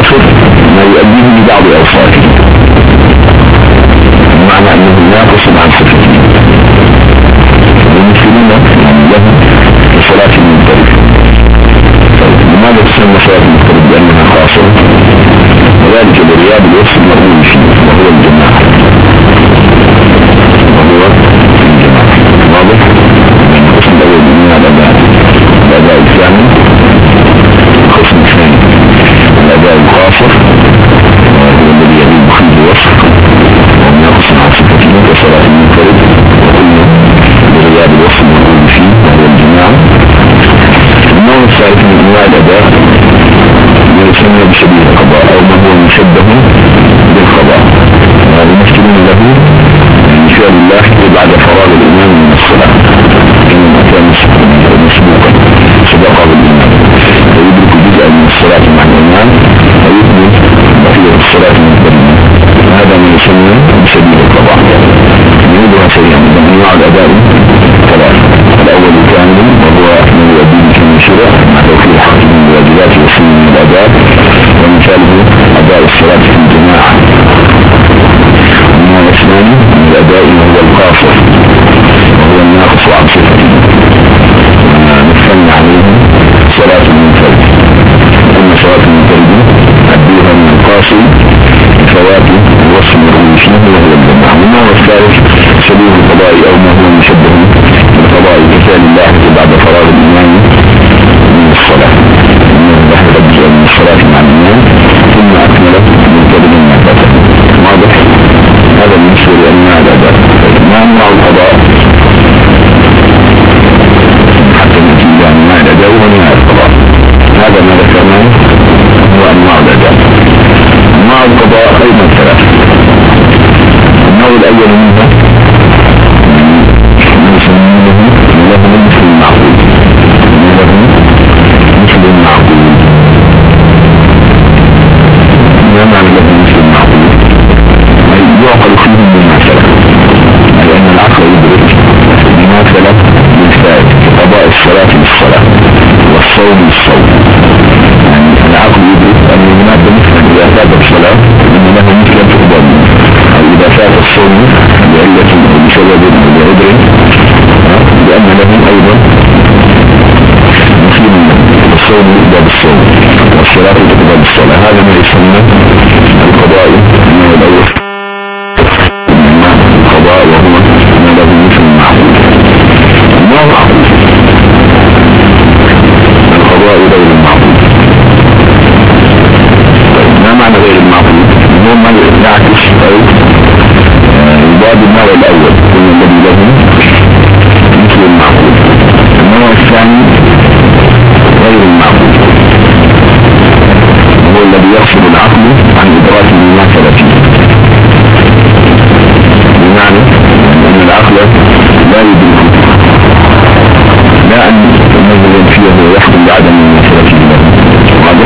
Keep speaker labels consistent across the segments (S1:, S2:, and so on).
S1: القاصر ما يؤديه لبعض أوصافه، بمعنى أنه ناقص عن صفته. المسلمين لهم صلاة المنفرد. لماذا تسمى صلاة المنفرد؟ لأنها قاصرة، وذلك برياض الوصف المرمون فيه وهو الجماعة. واضح؟ القسم الأول من الأداء الثاني، القسم الثاني الأداء القاصر وهو الذي يليق فيه الوصف وناقص عن صفته كصلاة المنفرد، وكله برياض الوصف المرمون فيه وهو الجماعة. النوع الثالث من أنواع الأداء يسمى بشبيه القضاء أو ما هو مشبه بالقضاء، وهذا مشكلين له من فعل الله بعد فراغ الإمام من الصلاة، إنما كان مسبوقا سبقه الإمام ويدرك جزءا من الصلاة مع الإمام ويكمل بقية الصلاة المنفردة، هذا ما يسمى بشبيه القضاء. نريدها سريعا. من أنواع الأداء ثلاثة: الأول كامل وهو من يؤدي كما شرع مع توفير حق من الواجبات وسنن من الأداء، ومثاله أداء الصلاة في الجماعة. النوع الثاني من الأداء وهو القاصر وهو الناقص عن صفته، نثني عليه صلاة المنفرد. أما صلاة المنفرد أدوها من القاصر بفوات الوصف المرمون فيه وهو الجماعة. النوع الثالث شبيه القضاء أو ما هو مشبه بالقضاء كفعل الله بعد فراغ الإمام من الصلاة، إنه ذهب جزءا من الصلاة مع الإمام ثم أكمله منتبه ما فاته. واضح؟ هذا بالنسبة لأنواع الأداء. ما أنواع القضاء؟ حتى نجي إلى أنواع الأداء وأنواع القضاء. هذا ما ذكرناه هو أنواع الأداء. أنواع القضاء أيضا ثلاثة. النوع الأول منها يسمونه له مثل المعقول. مثل المعقول ما معنى له مثل المعقول؟ أي يعقل فيه المماثلة، أي أن العقل يدرك مماثلة للفائد كقضاء الصلاة للصلاة والصوم للصوم. يعني العقل يدرك أن هناك مثل إذا فات الصلاة أن له مثل تقبل، أو إذا فات الصوم بعلة أو بسبب أو بعذر لأن له أيضا مثل الصوم يقضى بالصوم والصلاة تقضى بالصلاة. هذا ما يسمى القضاء. النوع الأول القضاء وهو ما له مثل المعقول. النوع القضاء غير المعقول. ما معنى غير المعقول؟ هو ما يعكس أو يضاد النوع الأول هو الذي له مثل المعقول. النوع الثاني غير المعقول هو الذي يفصل العقل عن إدراك المماثلة فيه، بمعنى أن العقل لا يدرك لا أن نزل فيه ويحكم بعدم المماثلة له. واضح؟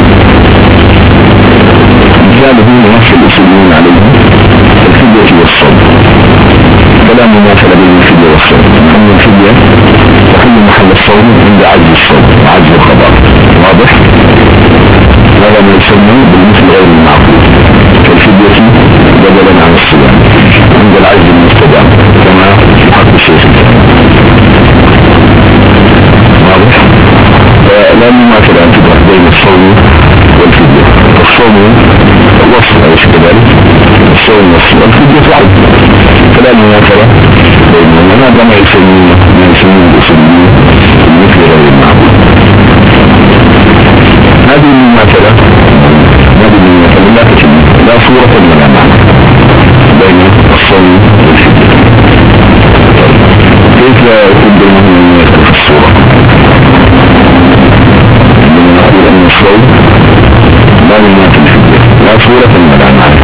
S1: مثاله نفس الأصوليين عليه الفدية والصوم، فلا مماثلة بين الفدية والصوم، أن الفدية تحل محل الصوم عند عجز الصوم وعجز القضاء. واضح؟ هذا ما يسمى بالمثل غير المعقول، كالفدية بدلا عن الصيام عند العجز المستدام كما في حق الشيخ. واضح؟ فلا مماثلة أن تدرك بين الصوم والفدية. الصوم وصف أو كذلك، الصوم وصف والفدية وعد، فلا مماثلة بينهم. هذا ما يسمونه الأصوليين المثل غير المعقول. هذه المماثلة لا تتم لا صورة ولا معنى بين الصوم والفدية. كيف يكون بينهم في الصورة؟ لما نقول أن الصوم لا يماثل الفدية لا صورة ولا معنى،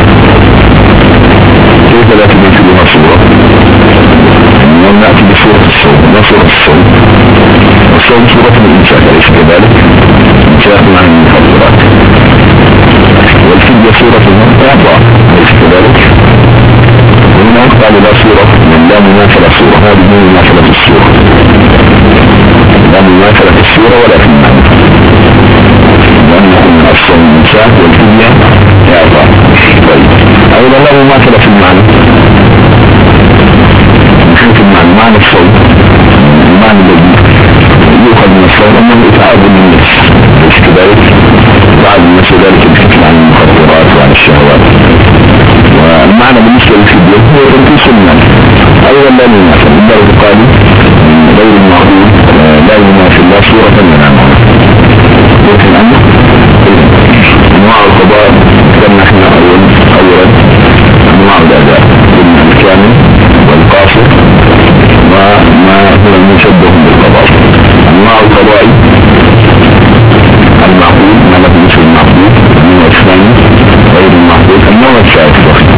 S1: كيف لا تماثلها صورة؟ أنه نأتي بصورة الصوم لا صورة الصوم، والصوم صورة الإنسان أليس كذلك؟ إنسان عن المفضلات، والفدية صورة الإعطاء أليس كذلك؟ وهنا قال لا صورة من لا مماثلة صورة. هذه مماثلة الصورة، لا مماثلة الصورة ولا في المعنى، لأنه من الصوم الإنسان مماثلة في المعنى من حيث المعنى. معنى الصوم المعنى الذي يؤخذ من الصوم أنه إتعاب للنفس ليس كذلك، بعض الناس ذلك بشكل عن المخدرات وعن الشهوات. والمعنى بالنسبة للفدية هو تنقيص المال أيضا لا ينافي الدرجة قالوا غير المعقول لا ينافي الله صورة من عنها. لكن أنواع القضاء كما احنا أولا أنواع الأداء قلنا الكامل والقاصر وما هو المشبه بالقضاء. أنواع القضاء المعقول ما له مثل المعقول، النوع الثاني غير المعقول، النوع الثالث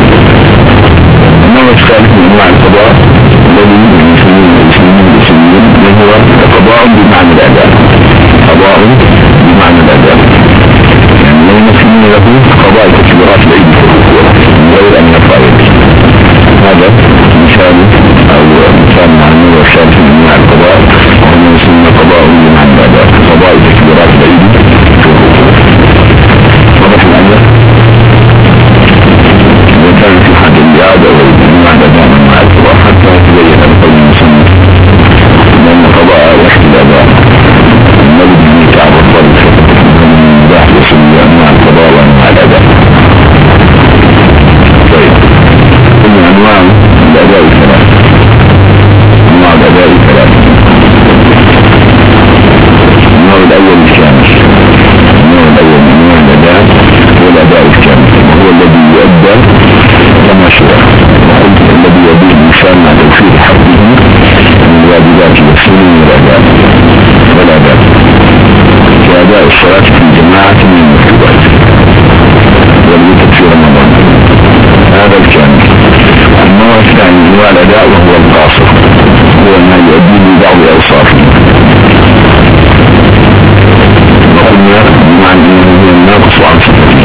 S1: من أنواع القضاء الذي المسلمين هو قضاء بمعنى الأداء. قضاء بمعنى الأداء يعني المسلمين له قضاء كبيرات العيد من غير أن يفعل. هذا مثال أو مثال مع النوع الثالث من أنواع القضاء وهم يسمى قضاء بمعنى الأداء، قضاء كبيرات العيد. واضح الأمر وكان في حد الإعادة والإجماع دائما مع القضاء حتى يتبين القول المسمى لأن القضاء وحد الأداء الذي به تعرف ضرب من ذاك يسمى أنواع القضاء وأنواع الأداء. طيب كل أنواع الأداء ثلاث. أنواع الأداء ثلاث. النوع الأول الكامل. النوع الأول من أنواع الأداء هو الأداء الكامل وهو الذي يؤدى كما شرع، الذي يبيه الإنسان مع توفير حقه من الواجبات والسنن والآداب كأداء الصلاة في جماعة من المكتوبات والوتر في رمضان. هذا الكامل. النوع الثاني هو الأداء وهو القاصر، هو ما يؤدي لبعض أوصافه وقلنا بمعنى أنه هو الناقص عن صفته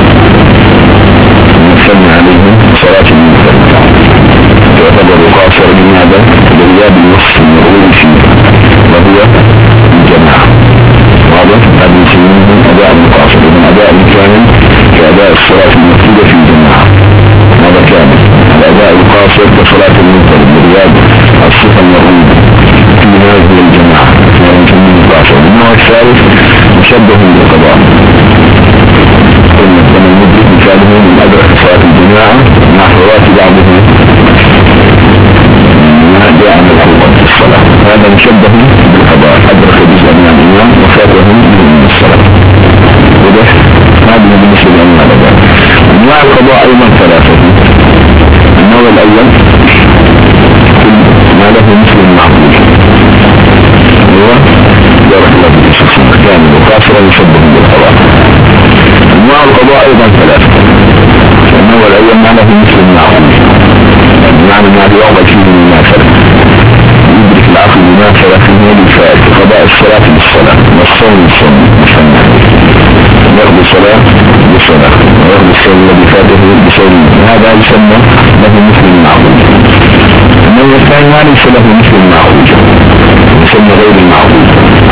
S1: نسمى عليه صلاة المنفرد يعتبر قاصر من هذا لغياب النص المرغوب فيه وهو الجماعة. واضح؟ هذا يسمونه أداء مقاصر من أداء كامل كأداء الصلاة المفروضة في الجماعة. هذا كامل. الأداء القاصر كصلاة المنفرد لغياب الصفة المرغوبة في هذه الجماعة ونسميه قاصر. النوع الثالث مشبه بالقضاء. قلنا المدرك مثاله من أدرك صلاة الجماعة مع فوات بعضه ما جاء من القوة في الصلاة. هذا مشبه بالقضاء، أدرك جزءا من الإمام وفاته من الصلاة. وده هذا بالنسبة لأنواع الأداء. أنواع القضاء أيضا ثلاثة. النوع الأول كل ما له مثل المعقول هو جرح الله بالشخص كامل وقاصرا يشبه بالقضاء. أنواع القضاء أيضا ثلاثة. النوع الأول ما له مثل المعقول بمعنى ما يعضل فيه المنافرة يدرك العقل المنافرة في ميل الفائد قضاء الصلاة بالصلاة والصوم بالصوم مثلا يأخذ الصلاة بالصلاة ويأخذ الصوم الذي فاته بصوم. هذا يسمى له مثل المعقول. النوع الثاني ما ليس له مثل المعقول يسمى غير المعقول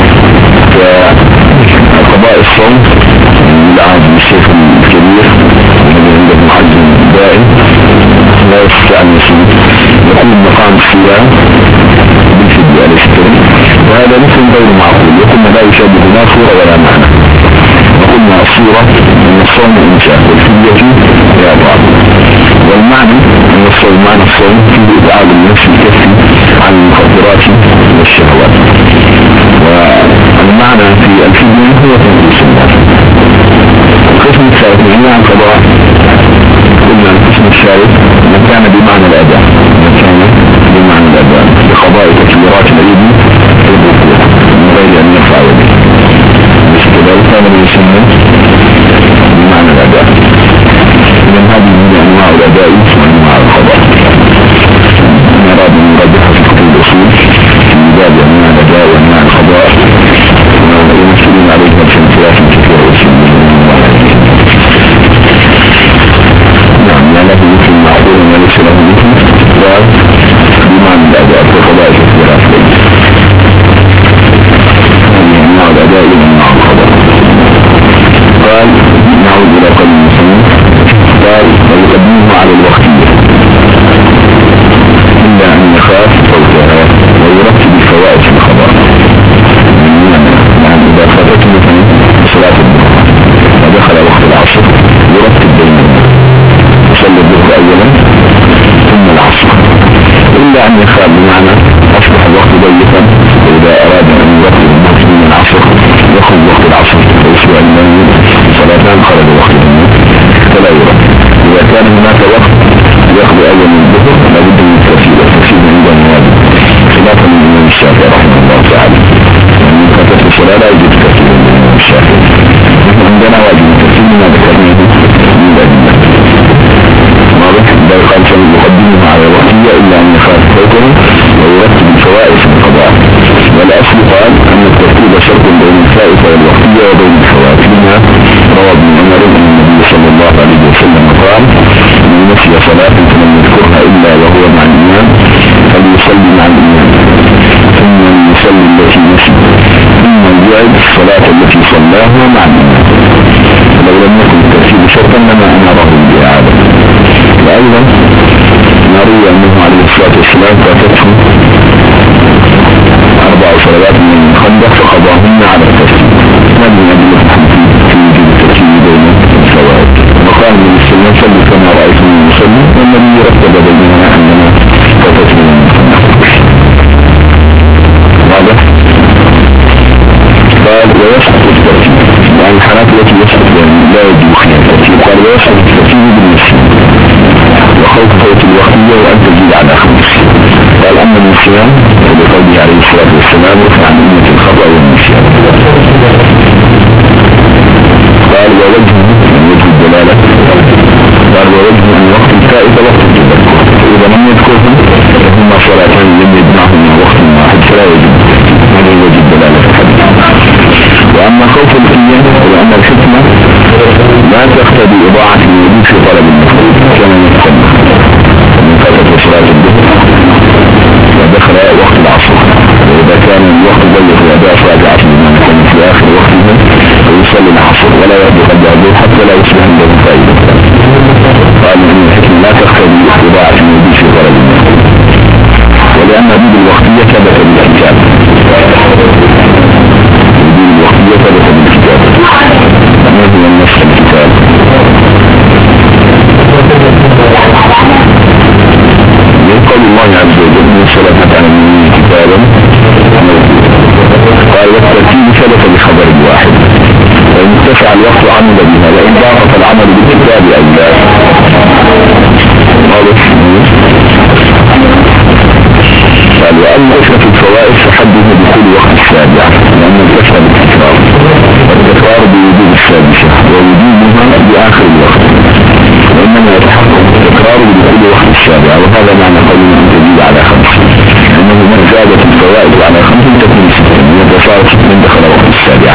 S1: كقضاء الصوم لعاد الشيخ الكبير الذي عنده معجم دائم لا يستطيع أن يصوم يقوم مقام الصيام بالفدية الاسترم وهذا مثل غير معقول. يقولنا لا يشابه لا صورة ولا معنى. وقلنا الصورة أن الصوم إنشاء والفدية إعطاء والمعنى أن الصوم معنى الصوم فيه إبعاد النفس الكفي عن المخدرات والشهوات والمعنى في الفدية هو تنقيص المال. القسم الثالث من أنواع القضاء قلنا القسم الثالث ما كان بمعنى الأداء بقضاء تكبيرات العيد من غير أن يرفع يده كذلك كان يسمى بمعنى الأداء. إذن هذه من أنواع الأداء وأنواع القضاء. نراد من قدرها في كتب الأصول في باب أنواع الأداء وأنواع القضاء ويمثلون عليها في امتلاك كثير وسلم. نعم لا له مثل معقول وليس له مثل بمعنى الأداء في قضاء كثيرات. الأصل قال أن الترتيب شرط بين الفائتة والوقتية وبين الفواتينها. روى ابن عمر أن النبي صلى الله عليه وسلم قال من نسي صلاة فلم يذكرها إلا وهو مع الإمام فليصلي مع الإمام ثم يصلي التي نسي ثم يعد الصلاة التي صلاها مع الإمام. لو لم يكن الترتيب شرطا لما أمره بالإعادة. وأيضا نروي أنه عليه الصلاة والسلام فاتته 4 صلوات من الخندق فقضاهن على الترتيب. من يدلكم في وجود الترتيب بين الفوائد؟ وقال النبي صلى الله عليه وسلم كما رأيتم يصلي والنبي رتب بيننا أننا فاتته من الخندق. واضح؟ قال ويسقط الترتيب يعني الحالات التي يسقط لا يجب فيها الترتيب. قال ويسقط الترتيب بالنسبة وخوف فوت الوقتية وأن تزيد على 5. قال أما النسيان فبقوله عليه الصلاة والسلام عن أمة الخطأ والنسيان. قال ووجه الدلالة قال ووجه أن وقت الفائدة وقت التذكر فإذا لم يذكرهم فهما صلاتان لم يجمعهما وقت واحد فلا يجب. هذا وجه الدلالة في الحديث. وأما خوف القيام وأن الحكمة لا تقتضي إضاعة الوجود في طلب المفروض كما يتقدم من فترة صلاة الظهر ودخل وقت العصر وإذا كان الوقت ضيق وأداء صلاة العصر بما يكون في آخر وقته فيصلي العصر ولا يبدو قبل الظهر حتى لا يصبح عنده فائدة. قال إن الحكمة لا تقتضي إضاعة الوجود في طلب المفروض ولأن هذه الوقتية ثبت بالكتاب الوقتية ثبت بالكتاب ما هو النص الكتاب؟ يقول الله عز وجل من صلاة على المؤمنين كتابا قال والترتيب ثبت بخبر الواحد وإن اتسع الوقت عمل بها وإن ضاقت العمل بالكتاب أو لا. قال وأما كثرة الفوائد فحده دخول وقت السابع لأن الكثرة بالتكرار والتكرار بوجود السادسة ووجودها بآخر الوقت وإنما يتحقق التكرار بدخول وقت السابع وهذا معنى قوله أن تزيد على 5 لأنه من زادت الفوائد على 5 تكون 6 وتصار 6 دخل وقت السابع.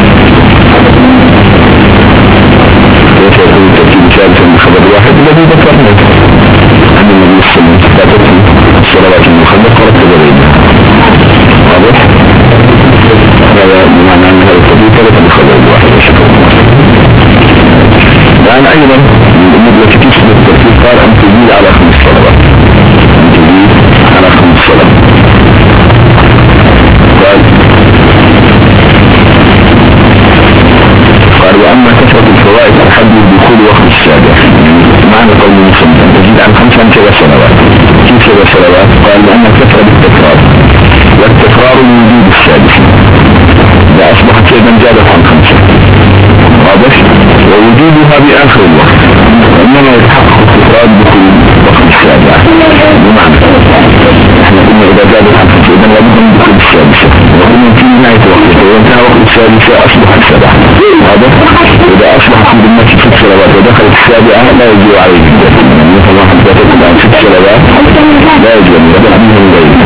S1: وسيكون الترتيب ثالثا بخبر واحد الذي ذكرناه أن النبي صلى الله عليه وسلم فاتته الصلوات المخلق ورتب بينها. واضح؟ هذا بمعنى أن هذا الترتيب ثالثا بخبر واحد. وأنا أيضا من الأمور التي تشبه الترتيب قال أن تزيد على 5 صلوات أن تزيد على 5 صلوات. قال وأما كثرة الفوائد فحد دخول وقت السابع معنى قول المسلم أن تزيد عن 5 عن 7 صلوات. كيف 7 صلوات؟ قال لأن الكثرة بالتكرار والتكرار وجود السادس إذا أصبحت شيئا زادت عن 5. واضح؟ ووجودها بآخر الوقت وإنما يتحقق التكرار دخول وقت السابع بمعنى احنا قلنا إذا زادت عن 5 إذن لابد من دخول السادسة وقلنا في نهاية وقتها وانتهى وقت السادسة أصبحت 7. واضح؟ إذا أصبحت في ذمة 6 صلوات ودخلت السابعة لا يجب عليه الجزء يعني مثل واحد ذاتك عن 6 صلوات لا يجب أن يبدأ منه من غيره.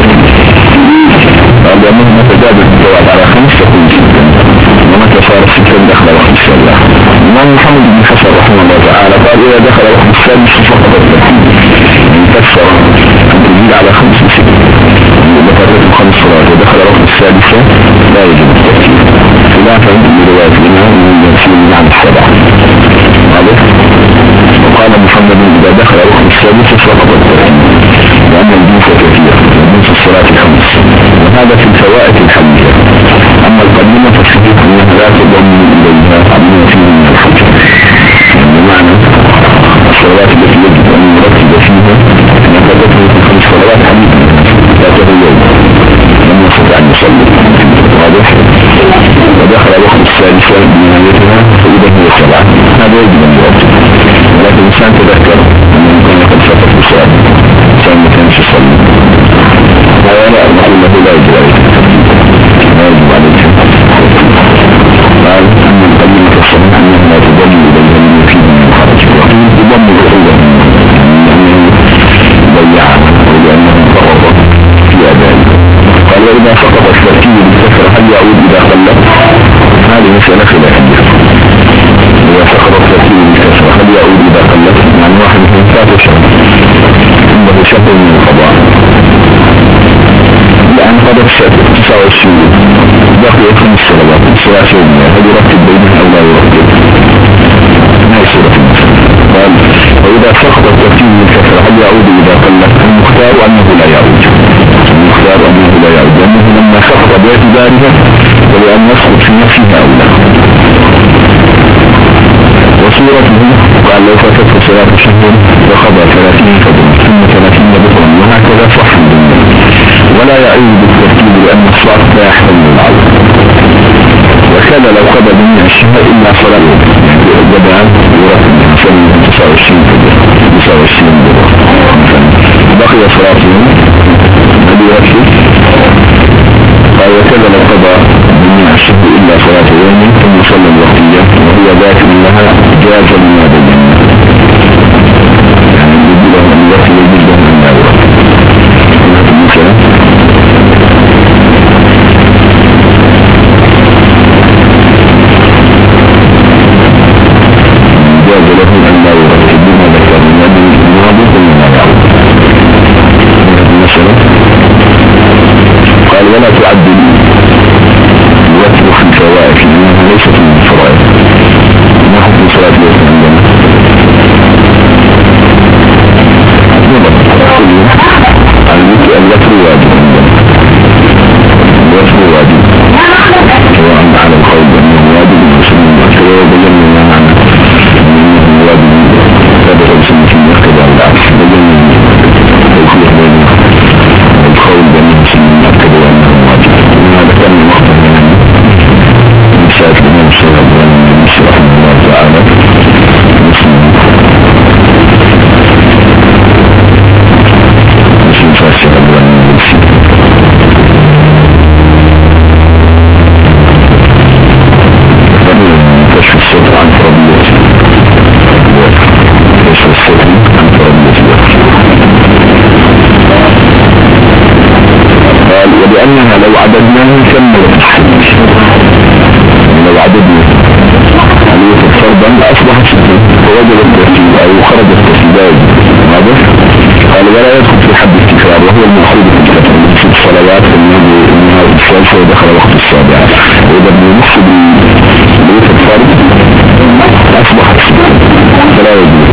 S1: قال لأنه تزادت الفوائد على 5 تكون 6 ومتى صار 6 دخل وقت السابعة. الإمام محمد بن حسن رحمه الله تعالى قال إذا دخل وقت السادس فقط الترتيب يكسر أن تزيد على 5 6 بفترة 5 صلوات ودخل وقت السادسة لا يجب الترتيب خلافا لرواية الإمام من يرسل عن 7. واضح؟ وقال محمد إذا دخل وقت السادسة فقط الترتيب لأن الجنس كثير جنس الصلاة 5 وهذا في الفوائد الحديثة. أما القديمة فالصحيح أنها لا تضم إليها قبل فيه من الحج بمعنى الصلوات التي يجب أن يرتب فيها نفذته في 5 صلوات حديثة لا تغير لم يستطع أن يصلي. واضح؟ ودخل وقت السادسة بنهايتها فإذا هي 7 هذا يجب أن يرتب ولكن الإنسان تذكر أنه كان قد فقط بصلاة الإنسان ما كانش يصلي ولا أقول له لا يجب عليه لا يجب عليه. قال أن القديمة الصحيح أنه لا تضم إليها من يفيد من الخرج وقيل تضم العقوبة لأنه ضيعها ولأنه فرض في أدائه. قال وإذا فقط الترتيب مسألة خلافية. إذا سقط الترتيب بالكسرة هل يعود إذا قلت؟ يعني واحد من فات شهر عنده شهر من القضاء لأن قدر 29 بقي 5 صلوات صلاة يومية، هل يرتب بينها أو لا يرتب؟ ما يصير في المسألة. قال وإذا سقط الترتيب بالكسرة هل يعود إذا قلت؟ المختار أنه لا يعود، المختار أنه لا يعود لأنه لما سقط باعتبارها ولأن يسقط في نفسها أو لا. وصورته قال لو فاتته صلاة شهر وقضى 30 فضلا ثم 30 بطلا وهكذا صح الدنيا ولا يعود بالترتيب لأن الصلاة لا يحتمل العود. وكذا لو قضى جميع الشهر إلا صلاة بدأ يرتب مثلا 29 فضلا 29 بطلا بقي صلاته هل يرتب؟ قال وكذا لو قضى جميع الشهر إلا صلاة يوم ثم صلى الوقتية وهو ذاك لها جاز لما بينا، يعني يجب له أن يرتب يجب له أن لا يرتب. هذا المثال جاز له أن لا يرتب بما ذكر من أجل الماضي ثم لا يعود. هذا المثال قال ولا تعدل يتبع في الفوائد لأنها ليست من الفرائض. ما حكم صلاة الوتر عندنا؟ الوتر واجب عندنا، الوتر واجب سواء على القول بأنه واجب المسلم المؤكد وبين لنا معنى أنه واجب ثابت بسنة المؤكد على العكس بين توفيق بين القول بأنه مسلم المؤكد وأنه واجب. هذا كان المخطر من مساعد الإمام الشافعي رحمه الله تعالى مسلم فاسق كشف الصدر عن فرضية كشف الصدر عن فرضية. قال وبأنها لو عددناه كملت الحديث، لو عددنا الوتر فرضا لأصبحت ستة فوجد الترتيب أو خرج الترتيب واضح. قال ولا يدخل في حد التكرار وهو المأخوذ في الكتاب من 6 صلوات النهار الثالثة ودخل وقت السابعة، وإذا بنص بالوتر فرض أصبحت ستة فلا يجوز.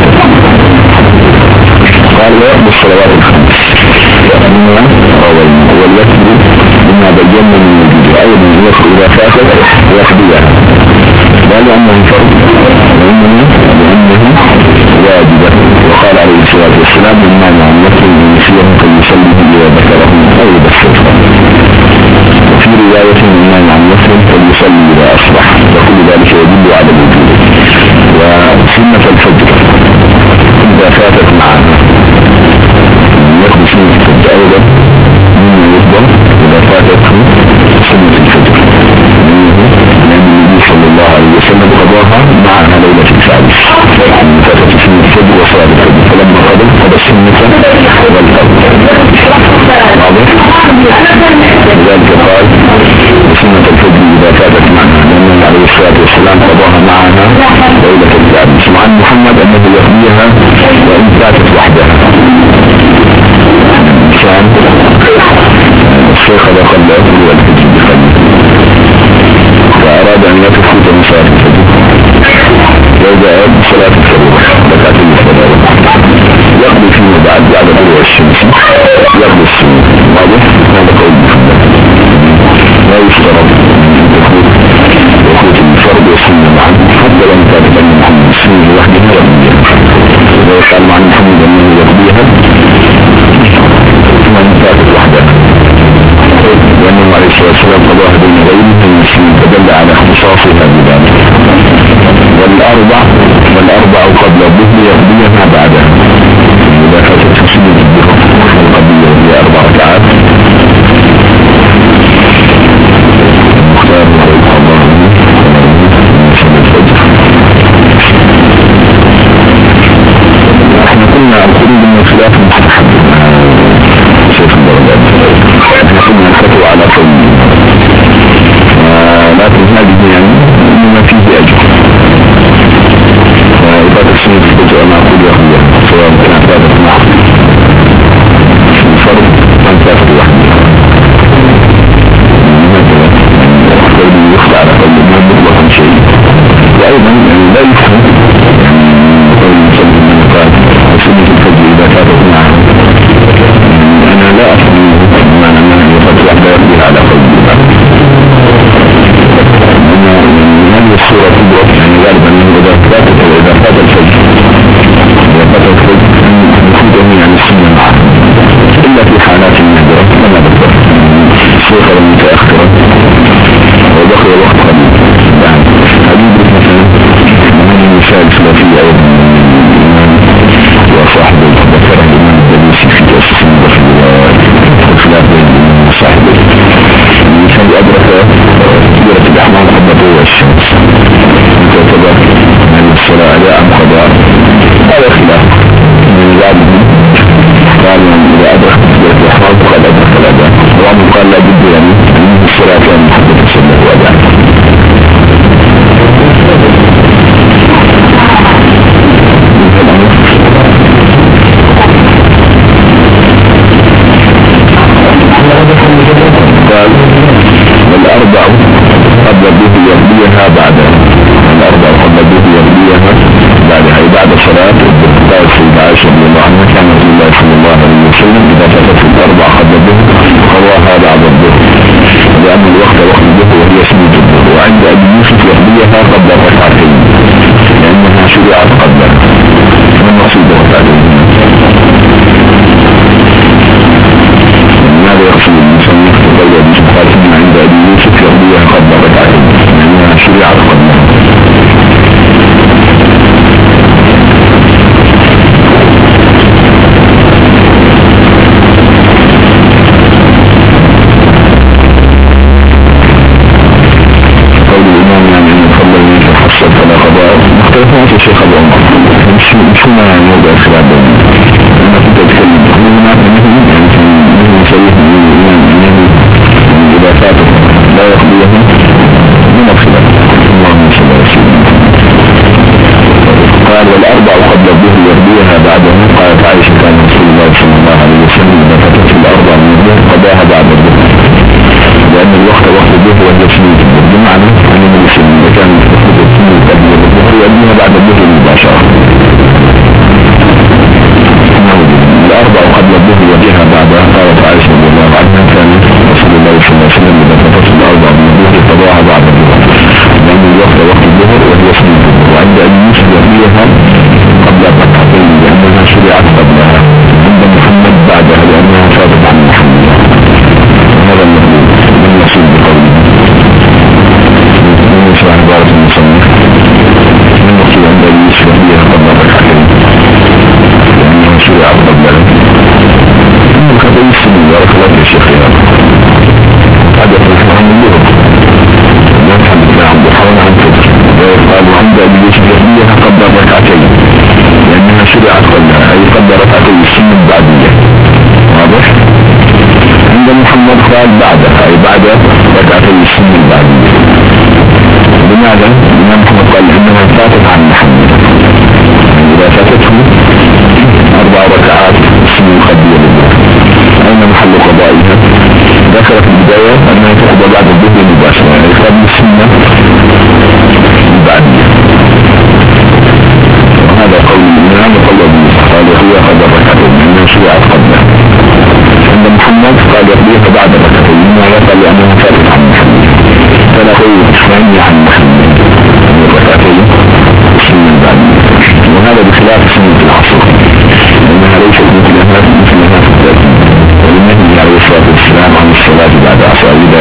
S1: قال ويقضي الصلوات الخمس لأنها والوتر بما بينا من وجوده أيضا الوتر إذا فاتت يقضيها لا لأنه فرض وإنما لأنه واجبة. وقال عليه الصلاة والسلام المعنى عن وتر المسيح فليصلي إذا ذكره أو يبسطه. وفي رواية المعنى عن وتر فليصلي إذا أصبح، وكل ذلك يدل على الوجود. وسنة الفجر إذا فاتت معنا يقضي سنة الفجر أيضا مما يفضل إذا فاتته سنة الفجر لأن النبي صلى الله عليه وسلم قضاها معها ليلة الثالث فاتت سنة الفجر وصلاة الفجر فلما قضى السنة والفجر واضح. لذلك قال وسنة الفجر إذا فاتت معها لأن عليه الصلاة والسلام قضاها معها ليلة الثالث. وعن محمد أنه يقضيها وإن فاتت وحدها. كان الشيخ قبل لا يقضي الفجر بخير فأراد أن لا تفوت من صلاة الفجر وجاء بصلاة الفجر ركعة الفجر يقضي فيما بعد طلوع الشمس يقضي السنة. واضح. هذا قول محمد لا يشترط يفوت الفرد والسنة معا حتى لو كانت أن محمد السنة لوحدها ولو قال مع محمد أنه يقضيها وإن فاتت وحدها لأنه عليه الصلاة والسلام قضاها بين غيره المسلمين فدل على اختصاصها بذلك. والأربع قبل الظهر يقضيها بعدها إذا فاتت سنة الظهر القضية وهي 4 ركعات لا يفهم قال سنة الفجر إذا فاتت معه أنا لا أفهم بمعنى أنه يفتح لا يقدر على قلبه هذه الصورة تدرك يعني غالبا إذا فات الفجر نفوته عن السنة معه إلا في حالات النادرة كما ذكر الشيخ المتأخرة وبقي وقت قليل يعني هذه مثلا من النساء الخلافية وصاحب ذكر الإمام الدليسي في تأسيس المدخل والخلاف بين صاحبه الإنسان أدرك كبيرة الأحوال قبل طلوع الشمس تعتبر من الصلاة على أم قضاء هذا خلاف من بعده قال من إذا أدرك كبيرة الأحوال فقد أدرك الأداء ومن قال لا بد يعني أن الصلاة كان محدث سنة وأداء قال والأربع قبل به يرضيها بعدها الأربع قبل به يرضيها بعدها أي بعد صلاة قال سيدة عائشة رضي الله عنها كان رسول الله صلى الله عليه وسلم إذا فاتت الأربع قبل به قضاها بعد الظهر لأن الوقت وقت الظهر وهي سنة الظهر وعند أبي يوسف يرضيها قبل ركعتين لأنها شرعت قبلها من نصيب ركعتين ماذا يقصد المسلم قول أبي سبحانه عند أبي يوسف يرضيها قبل ركعتين لأنها شرعت قبلها مختلفات الشيخ أبو عمر مش هنا موضع الخلاف بينهم أنا كنت أتكلم هنا يعني شريف إذا فاتت لا يقضيهم من الخلاف اللهم صل على سيدنا قال والأربع قبل الظهر يرضيها بعدهم قالت عائشة كان رسول الله صلى الله عليه وسلم إذا فاتت الأربع من الظهر قضاها بعد الظهر لأن الوقت وقت الظهر وهي سنة الظهر بمعنى أن النبي صلى الله عليه وسلم كان يستخدم السنة قبل الظهر يرضيها بعد الظهر مباشرة الأربع قبل الظهر يرضيها بعدها قالت عائشة رضي الله عنها كان رسول الله صلى الله عليه وسلم إذا فاتت الأربع من الظهر قضاها بعد الظهر لأن الوقت وقت الظهر وهي سنة الظهر وعند أبي يوسف يرضيها قبل ركعتين لأنها شرعت قبلها عند محمد بعدها لأنها فاتت عن محمد هذا المطلوب من نصيب بقوله من يسمع عبارة المصنف من نصيب عند أبي يوسف يرضيها قبل ركعتين لأنها شرعت قبلها من الخطيب السنين ورخلات الشيخ حدث عن اللغة ينحب عن بحرون عن فجر ويقال عند أبي يوسف يرضيها قبل ركعتين لأنها شرعت قبلها أي قبل ركعتين السنة البعدية واضح؟ عند محمد قال بعدها أي بعد ركعتين السنة البعدية لماذا؟ لأن محمد قال إنها فاتت عن محمد إذا فاتته 4 ركعات السنة القبلية للظهر أين محل قضائها؟ ذكر في البداية أنها تقضى بعد الظهر مباشرة يعني قبل السنة البعدية وهذا قول الإمام وقول أبي قال هي قبل ركعتين لأنها شرعت قبلها عند محمد قال يقضيها بعد ركعتين لماذا؟ قال لأنها فاتت عن محمد فلا قول الثاني عن محمد من ركعتين السنة البعدية وهذا بخلاف سنة العصر لأنها ليست مثلها في التأكيد ولنهي عليه الصلاة والسلام عن الصلاة بعد عصر